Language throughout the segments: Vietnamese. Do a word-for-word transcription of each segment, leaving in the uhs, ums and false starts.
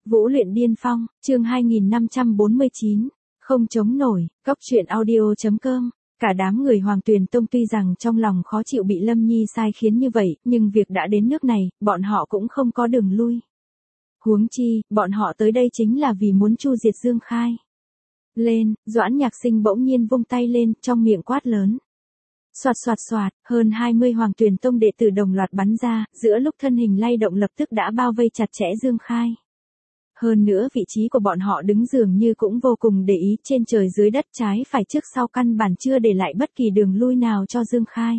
Vũ luyện điên phong, chương hai nghìn năm trăm bốn mươi chín, không chống nổi, cóc truyện audio.com. Cả đám người Hoàng Tuyền Tông tuy rằng trong lòng khó chịu bị Lâm Nhi sai khiến như vậy, nhưng việc đã đến nước này, bọn họ cũng không có đường lui. Huống chi, bọn họ tới đây chính là vì muốn chu diệt Dương Khai. Lên, Doãn Nhạc Sinh bỗng nhiên vung tay lên, trong miệng quát lớn. Soạt soạt soạt, hơn hai mươi Hoàng Tuyền Tông đệ tử đồng loạt bắn ra, giữa lúc thân hình lay động lập tức đã bao vây chặt chẽ Dương Khai. Hơn nữa vị trí của bọn họ đứng dường như cũng vô cùng để ý, trên trời dưới đất trái phải trước sau căn bản chưa để lại bất kỳ đường lui nào cho Dương Khai.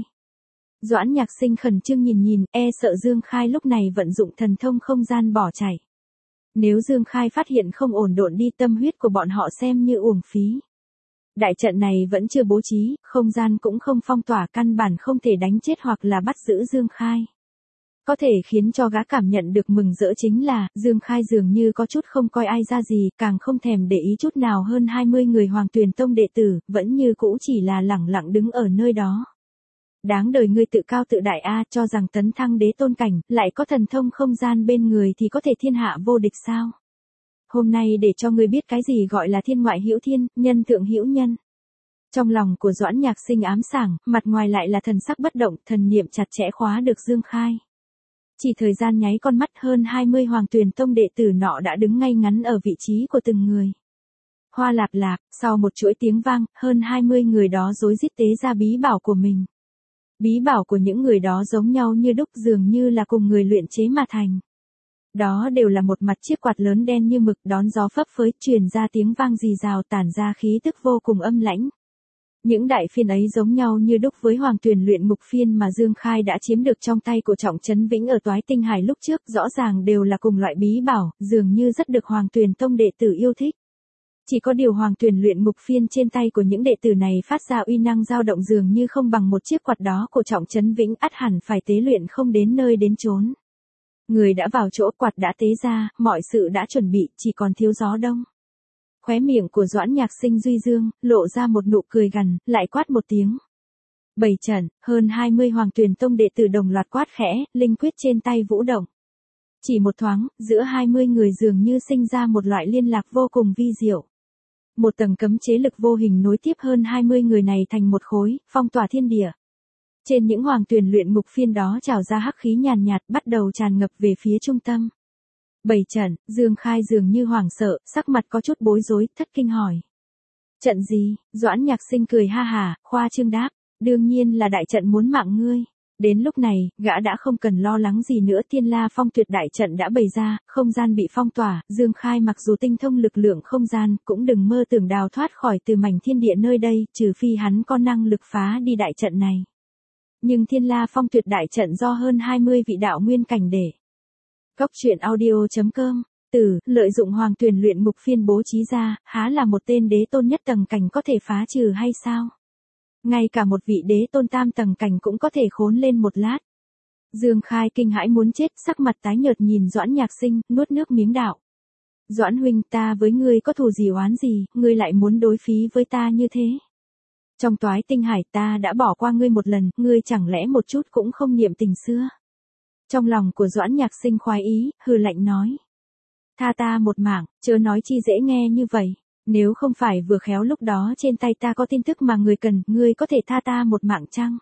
Doãn Nhạc Sinh khẩn trương nhìn nhìn, e sợ Dương Khai lúc này vận dụng thần thông không gian bỏ chạy. Nếu Dương Khai phát hiện không ổn độn đi, tâm huyết của bọn họ xem như uổng phí. Đại trận này vẫn chưa bố trí, không gian cũng không phong tỏa, căn bản không thể đánh chết hoặc là bắt giữ Dương Khai. Có thể khiến cho gã cảm nhận được mừng rỡ chính là, Dương Khai dường như có chút không coi ai ra gì, càng không thèm để ý chút nào hơn hai mươi người Hoàng Tuyền Tông đệ tử, vẫn như cũ chỉ là lẳng lặng đứng ở nơi đó. Đáng đời ngươi tự cao tự đại a, cho rằng tấn thăng đế tôn cảnh, lại có thần thông không gian bên người thì có thể thiên hạ vô địch sao? Hôm nay để cho ngươi biết cái gì gọi là thiên ngoại hữu thiên, nhân thượng hữu nhân. Trong lòng của Doãn Nhạc Sinh ám sảng, mặt ngoài lại là thần sắc bất động, thần niệm chặt chẽ khóa được Dương Khai. Chỉ thời gian nháy con mắt, hơn hai mươi Hoàng Tuyền Tông đệ tử nọ đã đứng ngay ngắn ở vị trí của từng người. Hoa lạp lạp, sau một chuỗi tiếng vang, hơn hai mươi người đó rối rít tế ra bí bảo của mình. Bí bảo của những người đó giống nhau như đúc, dường như là cùng người luyện chế mà thành. Đó đều là một mặt chiếc quạt lớn đen như mực, đón gió phấp phới, truyền ra tiếng vang rì rào, tản ra khí tức vô cùng âm lãnh. Những đại phiên ấy giống nhau như đúc với Hoàng Tuyền luyện ngục phiên mà Dương Khai đã chiếm được trong tay của Trọng Trấn Vĩnh ở Toái Tinh Hải lúc trước, rõ ràng đều là cùng loại bí bảo, dường như rất được Hoàng Tuyền Tông đệ tử yêu thích. Chỉ có điều Hoàng Tuyền luyện ngục phiên trên tay của những đệ tử này phát ra uy năng dao động dường như không bằng một chiếc quạt đó của Trọng Trấn Vĩnh, ắt hẳn phải tế luyện không đến nơi đến chốn. Người đã vào chỗ, quạt đã tế ra, mọi sự đã chuẩn bị, chỉ còn thiếu gió đông. Khóe miệng của Doãn Nhạc Sinh duy dương, lộ ra một nụ cười gằn, lại quát một tiếng. Bảy trận, hơn hai mươi Hoàng Tuyền Tông đệ tử đồng loạt quát khẽ, linh quyết trên tay vũ động. Chỉ một thoáng, giữa hai mươi người dường như sinh ra một loại liên lạc vô cùng vi diệu. Một tầng cấm chế lực vô hình nối tiếp hơn hai mươi người này thành một khối, phong tỏa thiên địa. Trên những Hoàng Tuyền luyện ngục phiên đó trào ra hắc khí nhàn nhạt, bắt đầu tràn ngập về phía trung tâm. Bảy trận, Dương Khai dường như hoảng sợ, sắc mặt có chút bối rối, thất kinh hỏi. Trận gì? Doãn Nhạc Sinh cười ha hả, khoa trương đáp, đương nhiên là đại trận muốn mạng ngươi. Đến lúc này, gã đã không cần lo lắng gì nữa, Thiên La Phong Tuyệt đại trận đã bày ra, không gian bị phong tỏa, Dương Khai mặc dù tinh thông lực lượng không gian, cũng đừng mơ tưởng đào thoát khỏi từ mảnh thiên địa nơi đây, trừ phi hắn có năng lực phá đi đại trận này. Nhưng Thiên La Phong Tuyệt đại trận do hơn hai mươi vị đạo nguyên cảnh để cóc truyện audio.com, từ, lợi dụng Hoàng Tuyền luyện ngục phiên bố trí ra, há là một tên đế tôn nhất tầng cảnh có thể phá trừ hay sao? Ngay cả một vị đế tôn tam tầng cảnh cũng có thể khốn lên một lát. Dương Khai kinh hãi muốn chết, sắc mặt tái nhợt nhìn Doãn Nhạc Sinh, nuốt nước miếng đạo. Doãn huynh, ta với ngươi có thù gì oán gì, ngươi lại muốn đối phí với ta như thế? Trong Toái Tinh Hải ta đã bỏ qua ngươi một lần, ngươi chẳng lẽ một chút cũng không niệm tình xưa? Trong lòng của Doãn Nhạc Sinh khoái ý, hừ lạnh nói. Tha ta một mạng, chớ nói chi dễ nghe như vậy. Nếu không phải vừa khéo lúc đó trên tay ta có tin tức mà người cần, ngươi có thể tha ta một mạng chăng?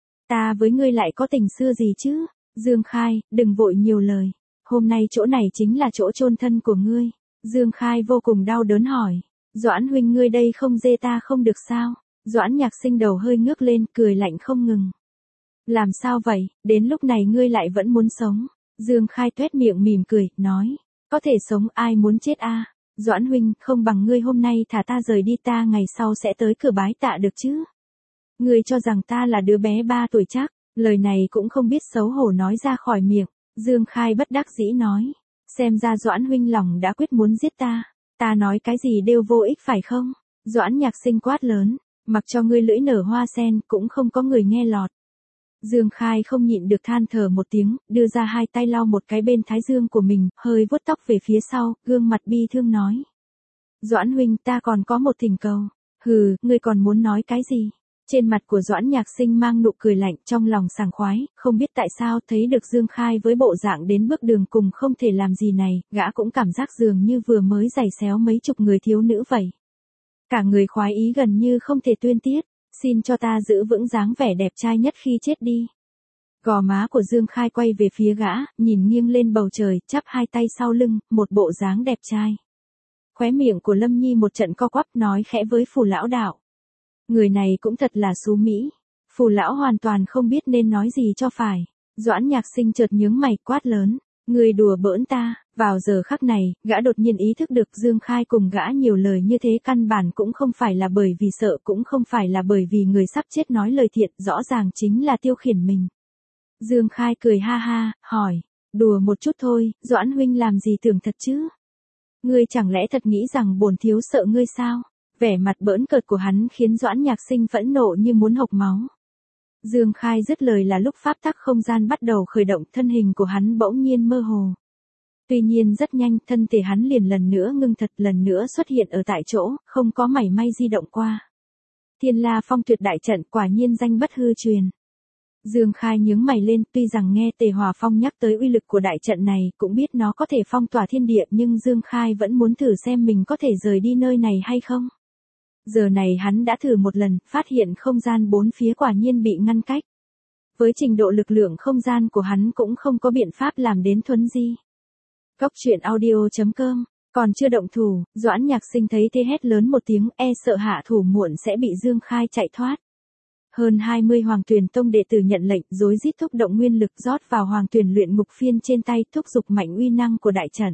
Ta với ngươi lại có tình xưa gì chứ? Dương Khai, đừng vội nhiều lời. Hôm nay chỗ này chính là chỗ chôn thân của ngươi. Dương Khai vô cùng đau đớn hỏi. Doãn huynh, ngươi đây không dê ta không được sao? Doãn Nhạc Sinh đầu hơi ngước lên, cười lạnh không ngừng. Làm sao vậy, đến lúc này ngươi lại vẫn muốn sống? Dương Khai tuét miệng mỉm cười, nói. Có thể sống, ai muốn chết a? À? Doãn huynh, không bằng ngươi hôm nay thả ta rời đi, ta ngày sau sẽ tới cửa bái tạ được chứ? Ngươi cho rằng ta là đứa bé ba tuổi chắc? Lời này cũng không biết xấu hổ nói ra khỏi miệng. Dương Khai bất đắc dĩ nói. Xem ra Doãn huynh lòng đã quyết muốn giết ta. Ta nói cái gì đều vô ích phải không? Doãn Nhạc Sinh quát lớn. Mặc cho ngươi lưỡi nở hoa sen, cũng không có người nghe lọt. Dương Khai không nhịn được than thở một tiếng, đưa ra hai tay lau một cái bên thái dương của mình, hơi vuốt tóc về phía sau, gương mặt bi thương nói. Doãn huynh, ta còn có một thỉnh cầu. Hừ, ngươi còn muốn nói cái gì? Trên mặt của Doãn Nhạc Sinh mang nụ cười lạnh, trong lòng sảng khoái, không biết tại sao thấy được Dương Khai với bộ dạng đến bước đường cùng không thể làm gì này, gã cũng cảm giác dường như vừa mới giày xéo mấy chục người thiếu nữ vậy. Cả người khoái ý gần như không thể tuyên tiết, xin cho ta giữ vững dáng vẻ đẹp trai nhất khi chết đi. Gò má của Dương Khai quay về phía gã, nhìn nghiêng lên bầu trời, chắp hai tay sau lưng, một bộ dáng đẹp trai. Khóe miệng của Lâm Nhi một trận co quắp nói khẽ với Phù lão đạo. Người này cũng thật là xú mỹ. Phù lão hoàn toàn không biết nên nói gì cho phải. Doãn Nhạc Sinh chợt nhướng mày quát lớn. Người đùa bỡn ta. Vào giờ khắc này, gã đột nhiên ý thức được Dương Khai cùng gã nhiều lời như thế căn bản cũng không phải là bởi vì sợ, cũng không phải là bởi vì người sắp chết nói lời thiện, rõ ràng chính là tiêu khiển mình. Dương Khai cười ha ha, hỏi. Đùa một chút thôi, Doãn huynh làm gì tưởng thật chứ? Ngươi chẳng lẽ thật nghĩ rằng bổn thiếu sợ ngươi sao? Vẻ mặt bỡn cợt của hắn khiến Doãn Nhạc Sinh phẫn nộ như muốn hộc máu. Dương Khai dứt lời là lúc pháp tắc không gian bắt đầu khởi động, thân hình của hắn bỗng nhiên mơ hồ. Tuy nhiên rất nhanh, thân thể hắn liền lần nữa ngưng thật, lần nữa xuất hiện ở tại chỗ, không có mảy may di động qua. Thiên La Phong Tuyệt đại trận quả nhiên danh bất hư truyền. Dương Khai nhướng mày lên, tuy rằng nghe Tề Hòa Phong nhắc tới uy lực của đại trận này, cũng biết nó có thể phong tỏa thiên địa, nhưng Dương Khai vẫn muốn thử xem mình có thể rời đi nơi này hay không. Giờ này hắn đã thử một lần, phát hiện không gian bốn phía quả nhiên bị ngăn cách. Với trình độ lực lượng không gian của hắn cũng không có biện pháp làm đến thuấn di. Góc truyện audio chấm com, còn chưa động thủ, Doãn Nhạc Sinh thấy thế hét lớn một tiếng, e sợ hạ thủ muộn sẽ bị Dương Khai chạy thoát. Hơn hai mươi Hoàng Tuyền Tông đệ tử nhận lệnh, rối rít thúc động nguyên lực rót vào Hoàng Tuyền luyện ngục phiên trên tay, thúc giục mạnh uy năng của đại trận.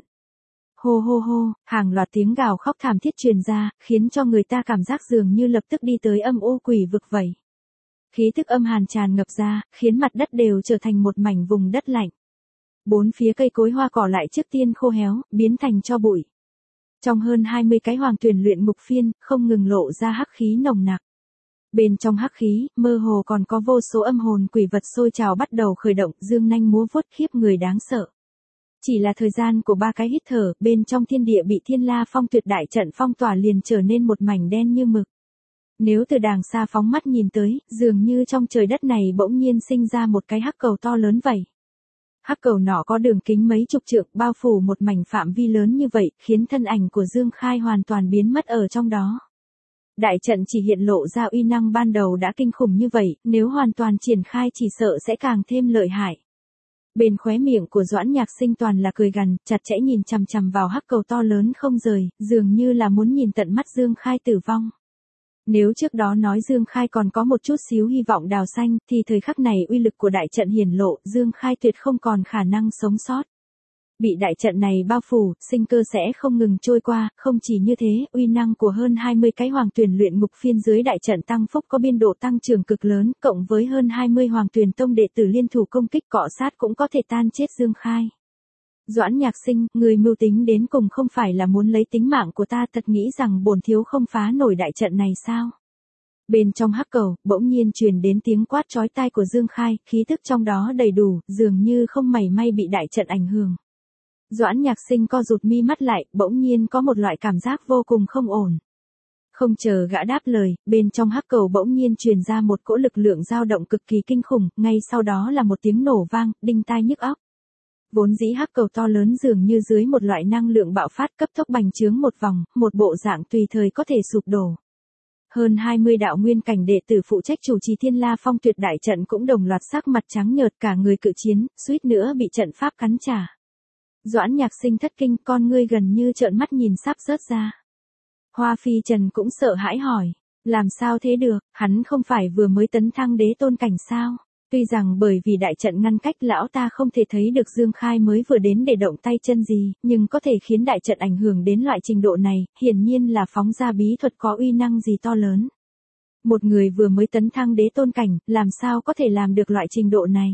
Hô hô hô, hàng loạt tiếng gào khóc thảm thiết truyền ra, khiến cho người ta cảm giác dường như lập tức đi tới âm u quỷ vực vậy. Khí tức âm hàn tràn ngập ra, khiến mặt đất đều trở thành một mảnh vùng đất lạnh. Bốn phía cây cối hoa cỏ lại trước tiên khô héo, biến thành tro bụi. Trong hơn hai mươi cái Hoàng Tuyền luyện ngục phiên, không ngừng lộ ra hắc khí nồng nặc. Bên trong hắc khí, mơ hồ còn có vô số âm hồn quỷ vật sôi trào bắt đầu khởi động, dương nanh múa vuốt khiếp người đáng sợ. Chỉ là thời gian của ba cái hít thở, bên trong thiên địa bị Thiên La Phong Tuyệt đại trận phong tỏa liền trở nên một mảnh đen như mực. Nếu từ đàng xa phóng mắt nhìn tới, dường như trong trời đất này bỗng nhiên sinh ra một cái hắc cầu to lớn vậy. Hắc cầu nọ có đường kính mấy chục trượng, bao phủ một mảnh phạm vi lớn như vậy, khiến thân ảnh của Dương Khai hoàn toàn biến mất ở trong đó. Đại trận chỉ hiện lộ ra uy năng ban đầu đã kinh khủng như vậy, nếu hoàn toàn triển khai chỉ sợ sẽ càng thêm lợi hại. Bên khóe miệng của Doãn Nhạc Sinh toàn là cười gằn, chặt chẽ nhìn chằm chằm vào hắc cầu to lớn không rời, dường như là muốn nhìn tận mắt Dương Khai tử vong. Nếu trước đó nói Dương Khai còn có một chút xíu hy vọng đào xanh, thì thời khắc này uy lực của đại trận hiển lộ, Dương Khai tuyệt không còn khả năng sống sót. Bị đại trận này bao phủ, sinh cơ sẽ không ngừng trôi qua, không chỉ như thế, uy năng của hơn hai mươi cái Hoàng Tuyền luyện ngục phiên dưới đại trận tăng phúc có biên độ tăng trưởng cực lớn, cộng với hơn hai mươi Hoàng Tuyền Tông đệ tử liên thủ công kích cọ sát cũng có thể tan chết Dương Khai. Doãn Nhạc Sinh, người mưu tính đến cùng không phải là muốn lấy tính mạng của ta, thật nghĩ rằng bổn thiếu không phá nổi đại trận này sao? Bên trong hắc cầu, bỗng nhiên truyền đến tiếng quát chói tai của Dương Khai, khí tức trong đó đầy đủ, dường như không mảy may bị đại trận ảnh hưởng. Doãn Nhạc Sinh co rụt mi mắt lại, bỗng nhiên có một loại cảm giác vô cùng không ổn. Không chờ gã đáp lời, bên trong hắc cầu bỗng nhiên truyền ra một cỗ lực lượng dao động cực kỳ kinh khủng, ngay sau đó là một tiếng nổ vang, đinh tai nhức óc. Vốn dĩ hắc cầu to lớn dường như dưới một loại năng lượng bạo phát cấp tốc bành trướng một vòng, một bộ dạng tùy thời có thể sụp đổ. Hơn hai mươi đạo nguyên cảnh đệ tử phụ trách chủ trì Thiên La Phong Tuyệt đại trận cũng đồng loạt sắc mặt trắng nhợt, cả người cự chiến, suýt nữa bị trận pháp cắn trả. Doãn Nhạc Sinh thất kinh, con ngươi gần như trợn mắt nhìn sắp rớt ra. Hoa Phi Trần cũng sợ hãi hỏi, làm sao thế được, hắn không phải vừa mới tấn thăng đế tôn cảnh sao? Tuy rằng bởi vì đại trận ngăn cách lão ta không thể thấy được Dương Khai mới vừa đến để động tay chân gì, nhưng có thể khiến đại trận ảnh hưởng đến loại trình độ này, hiển nhiên là phóng ra bí thuật có uy năng gì to lớn. Một người vừa mới tấn thăng đế tôn cảnh, làm sao có thể làm được loại trình độ này?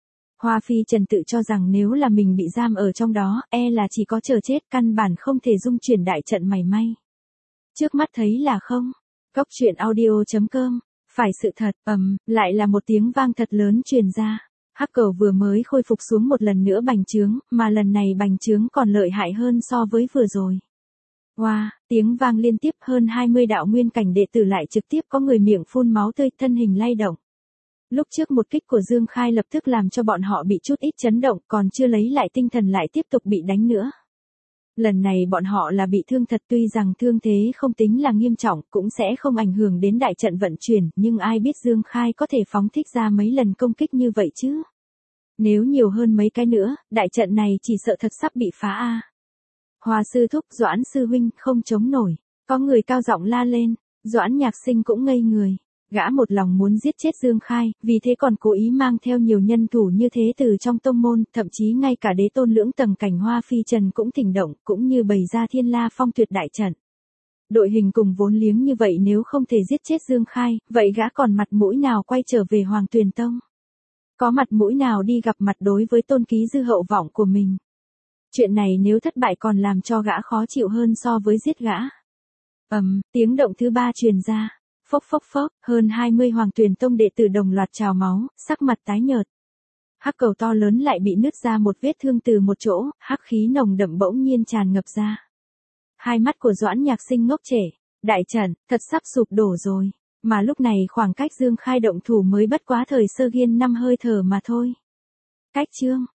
Hoa Phi Trần tự cho rằng nếu là mình bị giam ở trong đó, e là chỉ có chờ chết, căn bản không thể dung chuyển đại trận mảy may. Trước mắt thấy là không. Góc truyện audio chấm com. Phải sự thật, ầm, lại là một tiếng vang thật lớn truyền ra. Hắc cầu vừa mới khôi phục xuống một lần nữa bành trướng, mà lần này bành trướng còn lợi hại hơn so với vừa rồi. Wow, tiếng vang liên tiếp, hơn hai mươi đạo nguyên cảnh đệ tử lại trực tiếp có người miệng phun máu tươi, thân hình lay động. Lúc trước một kích của Dương Khai lập tức làm cho bọn họ bị chút ít chấn động, còn chưa lấy lại tinh thần lại tiếp tục bị đánh nữa. Lần này bọn họ là bị thương thật, tuy rằng thương thế không tính là nghiêm trọng, cũng sẽ không ảnh hưởng đến đại trận vận chuyển, nhưng ai biết Dương Khai có thể phóng thích ra mấy lần công kích như vậy chứ. Nếu nhiều hơn mấy cái nữa, đại trận này chỉ sợ thật sắp bị phá a. Hoa sư thúc, Doãn sư huynh, không chống nổi. Có người cao giọng la lên, Doãn Nhạc Sinh cũng ngây người. Gã một lòng muốn giết chết Dương Khai, vì thế còn cố ý mang theo nhiều nhân thủ như thế từ trong tông môn, thậm chí ngay cả đế tôn lưỡng tầng cảnh Hoa Phi Trần cũng thỉnh động, cũng như bày ra Thiên La Phong tuyệt đại trận. Đội hình cùng vốn liếng như vậy nếu không thể giết chết Dương Khai, vậy gã còn mặt mũi nào quay trở về Hoàng Tuyền Tông? Có mặt mũi nào đi gặp mặt đối với tôn ký dư hậu vọng của mình? Chuyện này nếu thất bại còn làm cho gã khó chịu hơn so với giết gã. Ầm, um, tiếng động thứ ba truyền ra. Phốc phốc phốc, hơn hai mươi Hoàng Tuyền Tông đệ tử đồng loạt trào máu, sắc mặt tái nhợt. Hắc cầu to lớn lại bị nứt ra một vết thương từ một chỗ, hắc khí nồng đậm bỗng nhiên tràn ngập ra. Hai mắt của Doãn Nhạc Sinh ngốc trệ, đại trận, thật sắp sụp đổ rồi. Mà lúc này khoảng cách Dương Khai động thủ mới bất quá thời sơ ghiên năm hơi thở mà thôi. Cách chương